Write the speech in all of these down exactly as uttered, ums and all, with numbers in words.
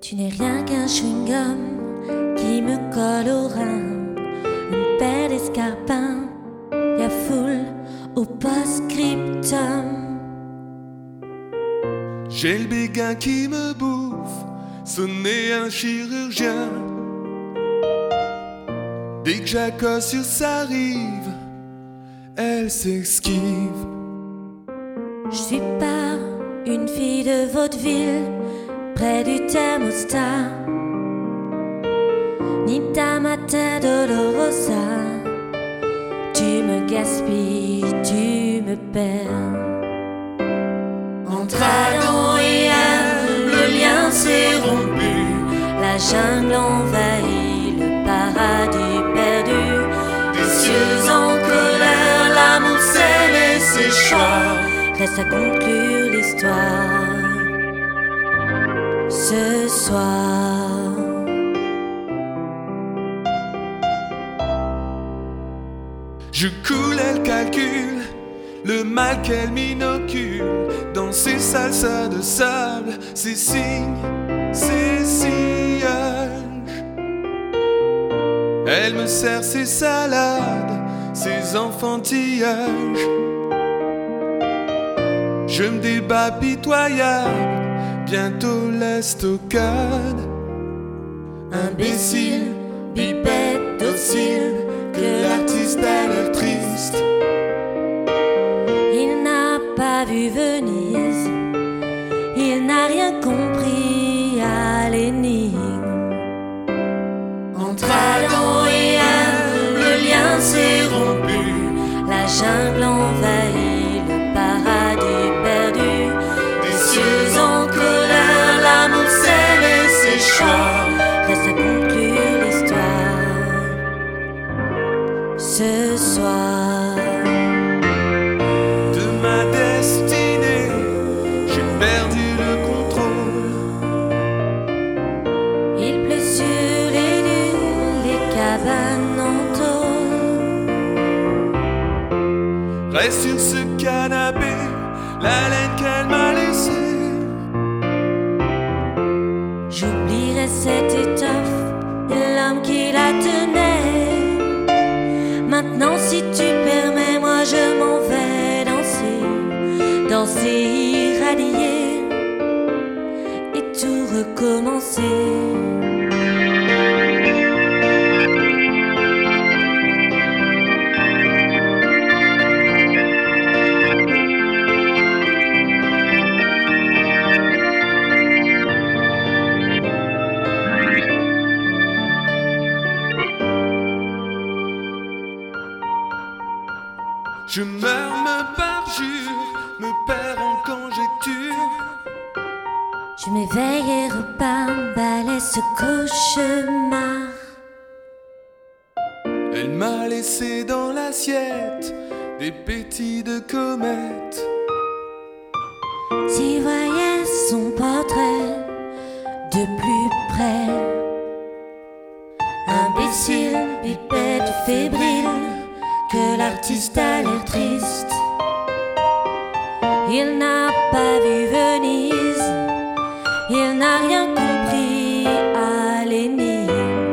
Tu n'es rien qu'un chewing-gum qui me colle au rein, une paire d'escarpins, y'a foule au post-scriptum. J'ai le béguin qui me bouffe, sonner un chirurgien. Dès que j'accoste sur sa rive, elle s'esquive. Je suis pas une fille de vaudeville près du thermostat, ni ta matin dolorosa. Tu me gaspilles, tu me perds. Entre Adam et Ève, le lien s'est rompu, la jungle envahit, le paradis perdu. Des cieux en colère, l'amour scelle ses choix. Reste à conclure l'histoire ce soir. Je coule, elle calcule le mal qu'elle m'inocule dans ses salsas de sable, ses signes, ses sillage. Elle me sert ses salades, ses enfantillages. Je me débat pitoyable, bientôt l'estocade. Imbécile, bipède, docile, que l'artiste a l'air triste. Il n'a pas vu Venise, il n'a rien compris à l'énigme. Entre Adam et Ève, le lien s'est rompu, la jungle envahit, le paradis perdu. Des cieux en colère, l'amour scelle ses choix. Reste à conclure l'histoire ce soir. De ma destinée, j'ai perdu le contrôle. Il pleut sur les dunes, les cabanes en tôle. Reste sur ce canapé, la laine qu'elle m'a laissée. J'oublierai cette étoffe et l'homme qui la tenait. Maintenant si tu permets, moi je m'en vais danser, danser, irradier et tout recommencer. Je meurs, me parjure, me perds en conjecture. Je m'éveille et repars, balai ce cauchemar. Elle m'a laissé dans l'assiette des pétits de comète. S'il voyait son portrait de plus près, imbécile, bipède, fébrile, que l'artiste a l'air triste. Il n'a pas vu Venise, il n'a rien compris à l'énigme.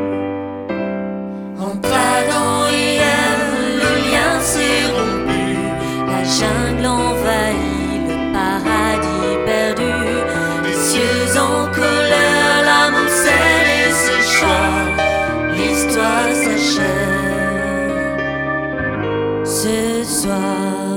Entre Adam et Ève, le lien s'est rompu, la jungle envahit, le paradis perdu. Les cieux en colère, l'amour scelle ses choix. L'histoire s'achève ce soir.